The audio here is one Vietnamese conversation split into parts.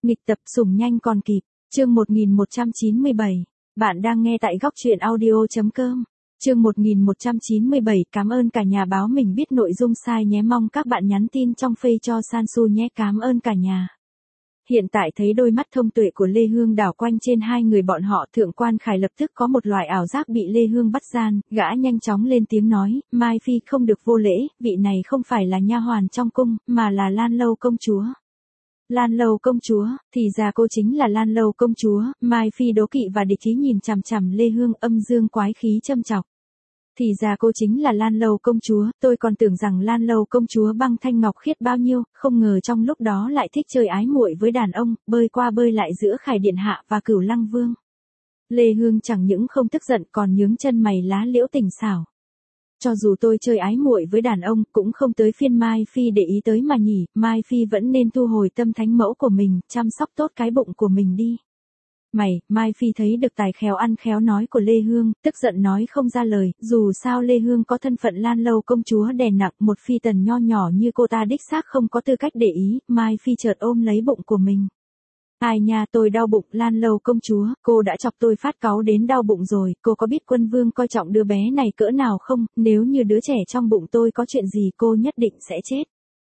Nghịch tập sủng nhanh còn kịp, chương 1197. Bạn đang nghe tại góc truyện audio.com. Chương 1197, cảm ơn cả nhà báo mình biết nội dung sai nhé, mong các bạn nhắn tin trong Face cho Sansu nhé, cảm ơn cả nhà. Hiện tại thấy đôi mắt thông tuệ của Lê Hương đảo quanh trên hai người bọn họ, Thượng Quan Khải lập tức có một loại ảo giác bị Lê Hương bắt gian, gã nhanh chóng lên tiếng nói, Mai Phi không được vô lễ, vị này không phải là nha hoàn trong cung, mà là Lan Lâu công chúa. Lan Lâu công chúa, thì ra cô chính là Lan Lâu công chúa. Mai Phi đố kỵ và địch ý nhìn chằm chằm Lê Hương, âm dương quái khí châm chọc. Thì ra cô chính là Lan Lâu công chúa, tôi còn tưởng rằng Lan Lâu công chúa băng thanh ngọc khiết bao nhiêu, không ngờ trong lúc đó lại thích chơi ái muội với đàn ông, bơi qua bơi lại giữa Khải Điện Hạ và Cửu Lăng Vương. Lê Hương chẳng những không tức giận còn nhướng chân mày lá liễu tình xảo. Cho dù tôi chơi ái muội với đàn ông, cũng không tới phiên Mai Phi để ý tới mà nhỉ, Mai Phi vẫn nên thu hồi tâm thánh mẫu của mình, chăm sóc tốt cái bụng của mình đi. Mai Phi thấy được tài khéo ăn khéo nói của Lê Hương, tức giận nói không ra lời, dù sao Lê Hương có thân phận Lan Lâu công chúa đè nặng, một phi tần nho nhỏ như cô ta đích xác không có tư cách để ý. Mai Phi chợt ôm lấy bụng của mình. Ai nha, tôi đau bụng, Lan Lâu công chúa, cô đã chọc tôi phát cáu đến đau bụng rồi, cô có biết quân vương coi trọng đứa bé này cỡ nào không, nếu như đứa trẻ trong bụng tôi có chuyện gì cô nhất định sẽ chết.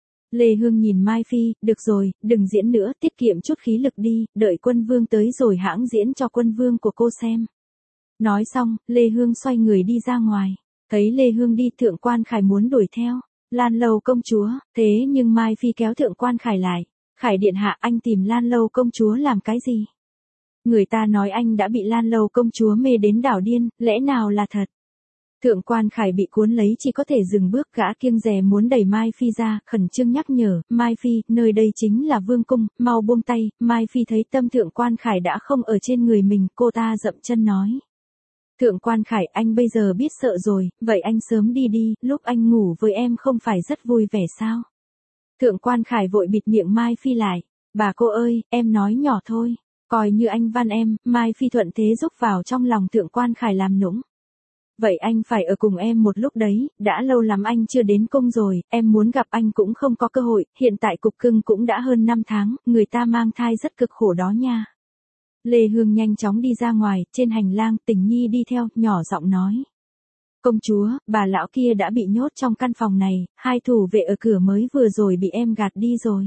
Lê Hương nhìn Mai Phi, được rồi, đừng diễn nữa, tiết kiệm chút khí lực đi, đợi quân vương tới rồi hãng diễn cho quân vương của cô xem. Nói xong, Lê Hương xoay người đi ra ngoài. Thấy Lê Hương đi, Thượng Quan Khải muốn đuổi theo. Lan Lâu công chúa, thế nhưng Mai Phi kéo Thượng Quan Khải lại. Khải Điện Hạ, anh tìm Lan Lâu công chúa làm cái gì? Người ta nói anh đã bị Lan Lâu công chúa mê đến đảo điên, lẽ nào là thật? Thượng Quan Khải bị cuốn lấy chỉ có thể dừng bước, gã kiêng dè muốn đẩy Mai Phi ra, khẩn trương nhắc nhở, Mai Phi, nơi đây chính là vương cung, mau buông tay. Mai Phi thấy tâm Thượng Quan Khải đã không ở trên người mình, cô ta dậm chân nói. Thượng Quan Khải, anh bây giờ biết sợ rồi, vậy anh sớm đi đi, lúc anh ngủ với em không phải rất vui vẻ sao? Thượng Quan Khải vội bịt miệng Mai Phi lại, bà cô ơi, em nói nhỏ thôi, coi như anh van em. Mai Phi thuận thế rúc vào trong lòng Thượng Quan Khải làm nũng. Vậy anh phải ở cùng em một lúc đấy, đã lâu lắm anh chưa đến cung rồi, em muốn gặp anh cũng không có cơ hội, hiện tại cục cưng cũng đã hơn 5 tháng, người ta mang thai rất cực khổ đó nha. Lê Hương nhanh chóng đi ra ngoài, trên hành lang, Tình Nhi đi theo, nhỏ giọng nói. Công chúa, bà lão kia đã bị nhốt trong căn phòng này, hai thủ vệ ở cửa mới vừa rồi bị em gạt đi rồi.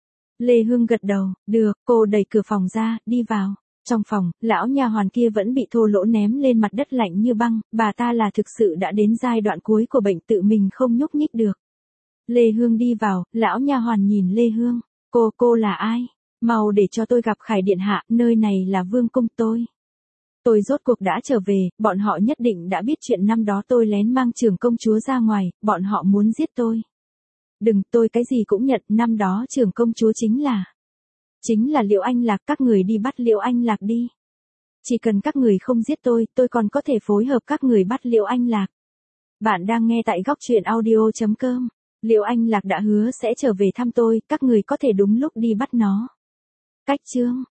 Lê Hương gật đầu, được, cô đẩy cửa phòng ra, đi vào. Trong phòng, lão nha hoàn kia vẫn bị thô lỗ ném lên mặt đất lạnh như băng, bà ta là thực sự đã đến giai đoạn cuối của bệnh, tự mình không nhúc nhích được. Lê Hương đi vào, lão nha hoàn nhìn Lê Hương, cô là ai? Mau để cho tôi gặp Khải Điện Hạ, nơi này là vương cung tôi. Tôi rốt cuộc đã trở về, bọn họ nhất định đã biết chuyện năm đó tôi lén mang Trưởng công chúa ra ngoài, bọn họ muốn giết tôi. Đừng, tôi cái gì cũng nhận, năm đó Trưởng công chúa chính là Liễu Anh Lạc, các người đi bắt Liễu Anh Lạc đi. Chỉ cần các người không giết tôi còn có thể phối hợp các người bắt Liễu Anh Lạc. Bạn đang nghe tại góc truyện audio.com. Liễu Anh Lạc đã hứa sẽ trở về thăm tôi, các người có thể đúng lúc đi bắt nó. Cách chương